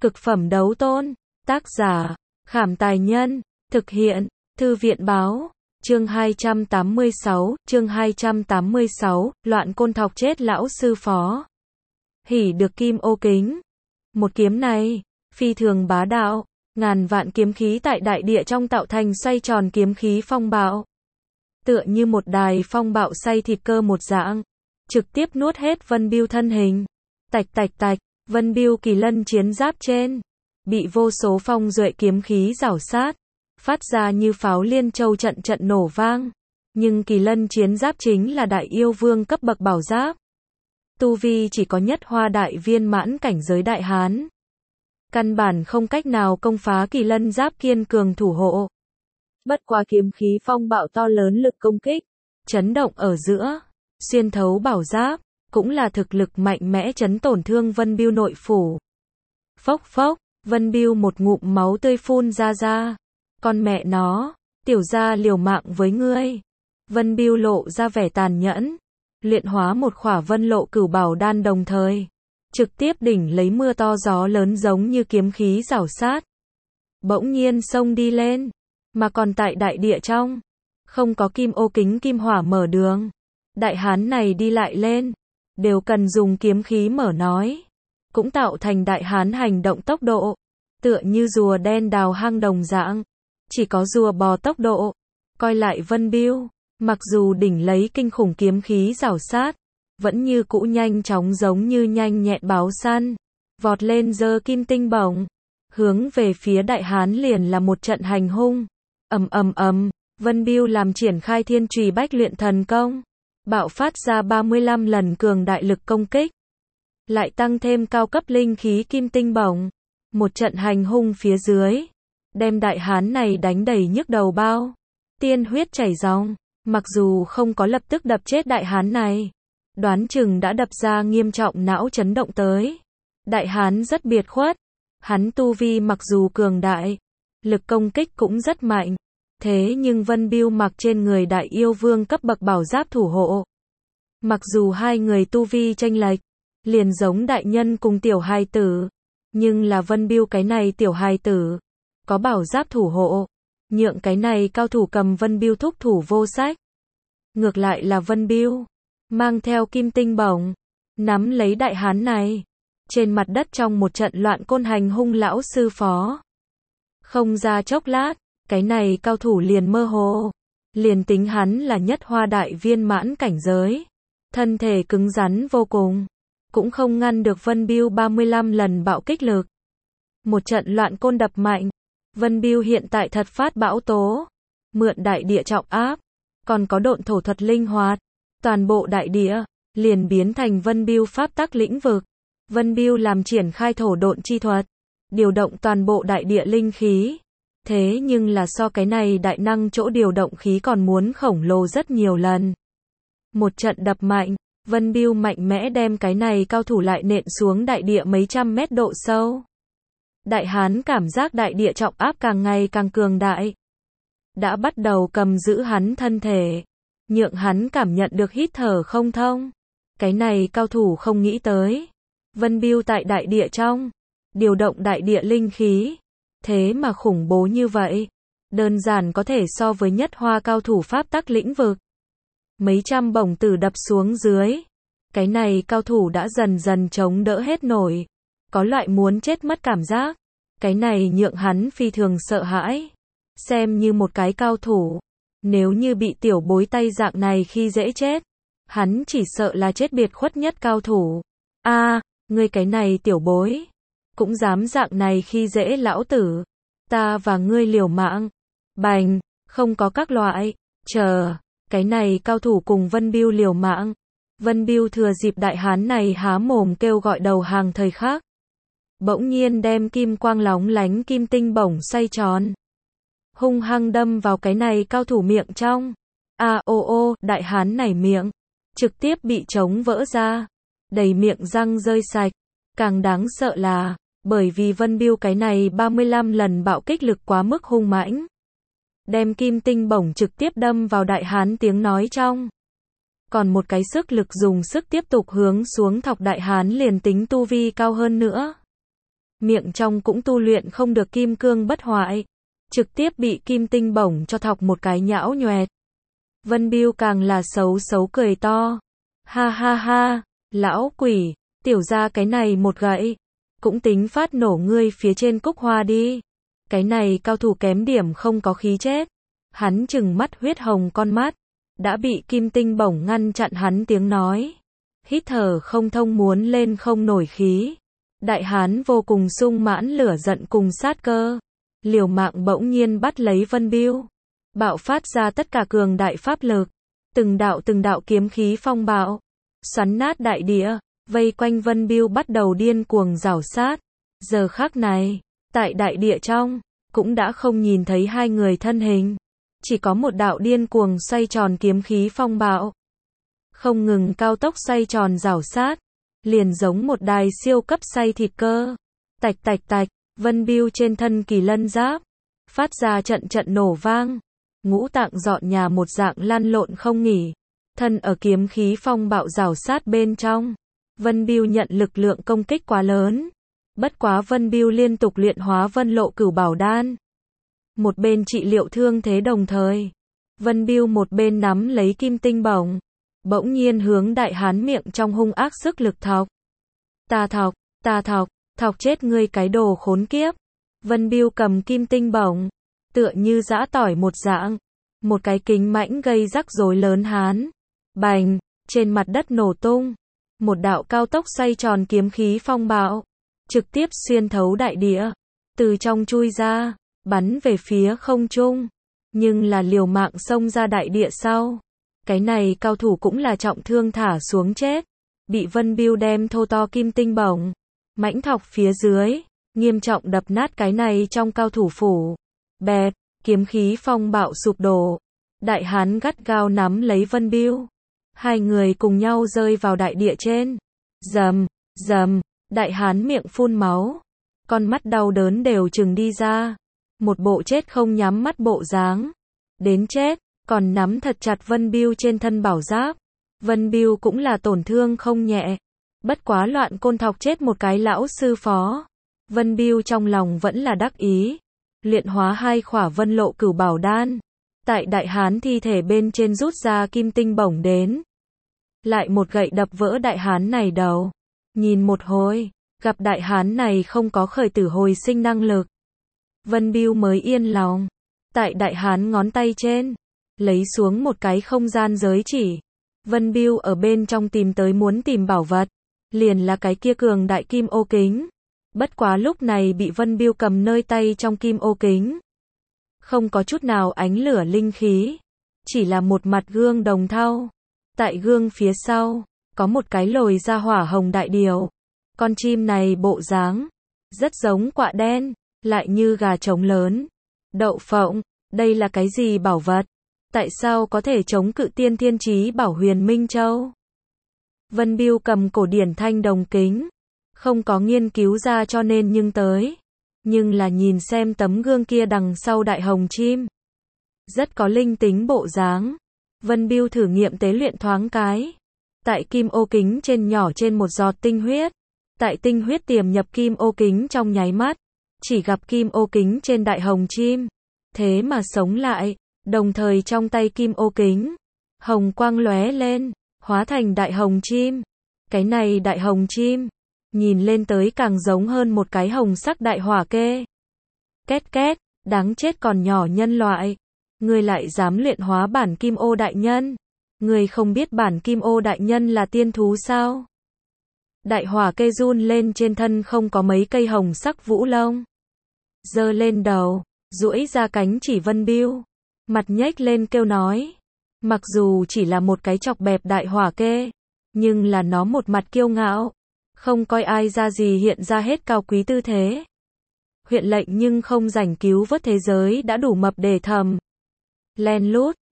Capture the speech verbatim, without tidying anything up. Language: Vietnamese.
Cực phẩm đấu tôn. Tác giả, Khảm Tài Nhân. Thực hiện, Thư viện Báo. Chương hai trăm tám mươi sáu, chương hai trăm tám mươi sáu, loạn côn thọc chết lão sư phó. Hỉ được kim ô kính. Một kiếm này, phi thường bá đạo, ngàn vạn kiếm khí tại đại địa trong tạo thành xoay tròn kiếm khí phong bạo. Tựa như một đài phong bạo xay thịt cơ một dạng, trực tiếp nuốt hết Vân Bưu thân hình. Tạch tạch tạch, Vân Bưu kỳ lân chiến giáp trên, bị vô số phong duệ kiếm khí rảo sát, phát ra như pháo liên châu trận trận nổ vang. Nhưng kỳ lân chiến giáp chính là đại yêu vương cấp bậc bảo giáp. Tu vi chỉ có nhất hoa đại viên mãn cảnh giới đại hán. Căn bản không cách nào công phá kỳ lân giáp kiên cường thủ hộ. Bất qua kiếm khí phong bạo to lớn lực công kích, chấn động ở giữa, xuyên thấu bảo giáp, cũng là thực lực mạnh mẽ chấn tổn thương Vân Bưu nội phủ. Phốc phốc, Vân Bưu một ngụm máu tươi phun ra ra. Con mẹ nó, tiểu gia liều mạng với ngươi. Vân Bưu lộ ra vẻ tàn nhẫn, luyện hóa một khỏa vân lộ cửu bảo đan đồng thời, trực tiếp đỉnh lấy mưa to gió lớn giống như kiếm khí rảo sát. Bỗng nhiên xông đi lên, mà còn tại đại địa trong, không có kim ô kính kim hỏa mở đường. Đại hán này đi lại lên, đều cần dùng kiếm khí mở nói, cũng tạo thành đại hán hành động tốc độ, tựa như rùa đen đào hang đồng dạng, chỉ có rùa bò tốc độ. Coi lại Vân Bưu, mặc dù đỉnh lấy kinh khủng kiếm khí rảo sát, vẫn như cũ nhanh chóng giống như nhanh nhẹn báo săn, vọt lên giơ kim tinh bổng, hướng về phía đại hán liền là một trận hành hung. Ầm ầm ầm, Vân Bưu làm triển khai Thiên Trùy Bách Luyện Thần Công, bạo phát ra ba mươi lăm lần cường đại lực công kích, lại tăng thêm cao cấp linh khí kim tinh bổng, một trận hành hung phía dưới, đem đại hán này đánh đầy nhức đầu bao, tiên huyết chảy ròng. Mặc dù không có lập tức đập chết đại hán này, đoán chừng đã đập ra nghiêm trọng não chấn động tới. Đại hán rất biệt khuất, hắn tu vi mặc dù cường đại, lực công kích cũng rất mạnh, thế nhưng Vân Bưu mặc trên người đại yêu vương cấp bậc bảo giáp thủ hộ. Mặc dù hai người tu vi chênh lệch, liền giống đại nhân cùng tiểu hài tử, nhưng là Vân Bưu cái này tiểu hài tử, có bảo giáp thủ hộ, nhượng cái này cao thủ cầm Vân Bưu thúc thủ vô sách. Ngược lại là Vân Bưu, mang theo kim tinh bổng, nắm lấy đại hán này, trên mặt đất trong một trận loạn côn hành hung lão sư phó. Không ra chốc lát, cái này cao thủ liền mơ hồ, liền tính hắn là nhất hoa đại viên mãn cảnh giới, thân thể cứng rắn vô cùng, cũng không ngăn được Vân Bưu ba mươi lăm lần bạo kích lực. Một trận loạn côn đập mạnh, Vân Bưu hiện tại thật phát bão tố, mượn đại địa trọng áp, còn có độn thổ thuật linh hoạt, toàn bộ đại địa liền biến thành Vân Bưu pháp tắc lĩnh vực. Vân Bưu làm triển khai thổ độn chi thuật, điều động toàn bộ đại địa linh khí. Thế nhưng là so cái này đại năng chỗ điều động khí còn muốn khổng lồ rất nhiều lần. Một trận đập mạnh, Vân Bưu mạnh mẽ đem cái này cao thủ lại nện xuống đại địa mấy trăm mét độ sâu. Đại hán cảm giác đại địa trọng áp càng ngày càng cường đại, đã bắt đầu cầm giữ hắn thân thể, nhượng hắn cảm nhận được hít thở không thông. Cái này cao thủ không nghĩ tới, Vân Bưu tại đại địa trong, điều động đại địa linh khí, thế mà khủng bố như vậy, đơn giản có thể so với nhất hoa cao thủ pháp tắc lĩnh vực. Mấy trăm bổng tử đập xuống dưới, cái này cao thủ đã dần dần chống đỡ hết nổi, có loại muốn chết mất cảm giác, cái này nhượng hắn phi thường sợ hãi. Xem như một cái cao thủ, nếu như bị tiểu bối tay dạng này khi dễ chết, hắn chỉ sợ là chết biệt khuất nhất cao thủ. A, à, ngươi cái này tiểu bối, cũng dám dạng này khi dễ lão tử, ta và ngươi liều mạng. Bành, không có các loại, chờ, cái này cao thủ cùng Vân Bưu liều mạng. Vân Bưu thừa dịp đại hán này há mồm kêu gọi đầu hàng thời khắc, bỗng nhiên đem kim quang lóng lánh kim tinh bổng xoay tròn, hung hăng đâm vào cái này cao thủ miệng trong. A ô ô, đại hán này miệng trực tiếp bị trống vỡ ra, đầy miệng răng rơi sạch. Càng đáng sợ là, bởi vì Vân Bưu cái này ba mươi lăm lần bạo kích lực quá mức hung mãnh, đem kim tinh bổng trực tiếp đâm vào đại hán tiếng nói trong. Còn một cái sức lực dùng sức tiếp tục hướng xuống thọc đại hán liền tính tu vi cao hơn nữa, miệng trong cũng tu luyện không được kim cương bất hoại, trực tiếp bị kim tinh bổng cho thọc một cái nhão nhoẹt. Vân Biêu càng là xấu xấu cười to. Ha ha ha, lão quỷ, tiểu ra cái này một gậy, cũng tính phát nổ ngươi phía trên cúc hoa đi. Cái này cao thủ kém điểm không có khí chết. Hắn trừng mắt huyết hồng con mắt, đã bị kim tinh bổng ngăn chặn hắn tiếng nói. Hít thở không thông muốn lên không nổi khí. Đại hán vô cùng sung mãn lửa giận cùng sát cơ. Liều mạng bỗng nhiên bắt lấy Vân Biêu. Bạo phát ra tất cả cường đại pháp lực. Từng đạo từng đạo kiếm khí phong bạo. Xoắn nát đại địa. Vây quanh Vân Biêu bắt đầu điên cuồng rảo sát. Giờ khắc này, tại đại địa trong, cũng đã không nhìn thấy hai người thân hình. Chỉ có một đạo điên cuồng xoay tròn kiếm khí phong bạo. Không ngừng cao tốc xoay tròn rảo sát. Liền giống một đài siêu cấp xay thịt cơ. Tạch tạch tạch, Vân Biêu trên thân kỳ lân giáp. Phát ra trận trận nổ vang. Ngũ tạng dọn nhà một dạng lăn lộn không nghỉ. Thân ở kiếm khí phong bạo rảo sát bên trong. Vân Biêu nhận lực lượng công kích quá lớn. Bất quá Vân Biêu liên tục luyện hóa Vân Lộ Cửu Bảo Đan. Một bên trị liệu thương thế đồng thời. Vân Biêu một bên nắm lấy kim tinh bổng. Bỗng nhiên hướng đại hán miệng trong hung ác sức lực thọc. Ta thọc, ta thọc, thọc chết ngươi cái đồ khốn kiếp. Vân Biêu cầm kim tinh bổng. Tựa như giã tỏi một dạng. Một cái kính mãnh gây rắc rối lớn hán. Bành, trên mặt đất nổ tung. Một đạo cao tốc xoay tròn kiếm khí phong bạo. Trực tiếp xuyên thấu đại địa. Từ trong chui ra. Bắn về phía không trung. Nhưng là liều mạng xông ra đại địa sau. Cái này cao thủ cũng là trọng thương thả xuống chết. Bị Vân Biêu đem thô to kim tinh bổng. Mãnh thọc phía dưới. Nghiêm trọng đập nát cái này trong cao thủ phủ. Bẹp, kiếm khí phong bạo sụp đổ. Đại hán gắt gao nắm lấy Vân Biêu. Hai người cùng nhau rơi vào đại địa trên. Rầm, rầm, đại hán miệng phun máu. Con mắt đau đớn đều trừng đi ra. Một bộ chết không nhắm mắt bộ dáng. Đến chết, còn nắm thật chặt Vân Biêu trên thân bảo giáp. Vân Biêu cũng là tổn thương không nhẹ. Bất quá loạn côn thọc chết một cái lão sư phó. Vân Biêu trong lòng vẫn là đắc ý. Luyện hóa hai khỏa Vân Lộ Cửu Bảo Đan. Tại đại hán thi thể bên trên rút ra kim tinh bổng đến. Lại một gậy đập vỡ đại hán này đầu. Nhìn một hồi, gặp đại hán này không có khởi tử hồi sinh năng lực. Vân Biêu mới yên lòng. Tại đại hán ngón tay trên, lấy xuống một cái không gian giới chỉ. Vân Biêu ở bên trong tìm tới muốn tìm bảo vật. Liền là cái kia cường đại kim ô kính. Bất quá lúc này bị Vân Biêu cầm nơi tay trong kim ô kính. Không có chút nào ánh lửa linh khí. Chỉ là một mặt gương đồng thau. Tại gương phía sau, có một cái lồi ra hỏa hồng đại điều. Con chim này bộ dáng, rất giống quạ đen, lại như gà trống lớn. Đậu phộng, đây là cái gì bảo vật? Tại sao có thể chống cự tiên thiên chí bảo Huyền Minh Châu? Vân Biêu cầm cổ điển thanh đồng kính. Không có nghiên cứu ra cho nên nhưng tới. Nhưng là nhìn xem tấm gương kia đằng sau đại hồng chim. Rất có linh tính bộ dáng. Vân Biêu thử nghiệm tế luyện thoáng cái. Tại kim ô kính trên nhỏ trên một giọt tinh huyết. Tại tinh huyết tiềm nhập kim ô kính trong nháy mắt. Chỉ gặp kim ô kính trên đại hồng chim. Thế mà sống lại. Đồng thời trong tay kim ô kính. Hồng quang lóe lên. Hóa thành đại hồng chim. Cái này đại hồng chim. Nhìn lên tới càng giống hơn một cái hồng sắc đại hỏa kê. Két két. Đáng chết còn nhỏ nhân loại. Ngươi lại dám luyện hóa bản kim ô đại nhân. Ngươi không biết bản kim ô đại nhân là tiên thú sao? Đại hỏa kê run lên trên thân không có mấy cây hồng sắc vũ lông. Giơ lên đầu, duỗi ra cánh chỉ Vân Biêu. Mặt nhếch lên kêu nói. Mặc dù chỉ là một cái chọc bẹp đại hỏa kê. Nhưng là nó một mặt kiêu ngạo. Không coi ai ra gì hiện ra hết cao quý tư thế. Huyện lệnh nhưng không rảnh cứu vớt thế giới đã đủ mập để thầm. Len lút,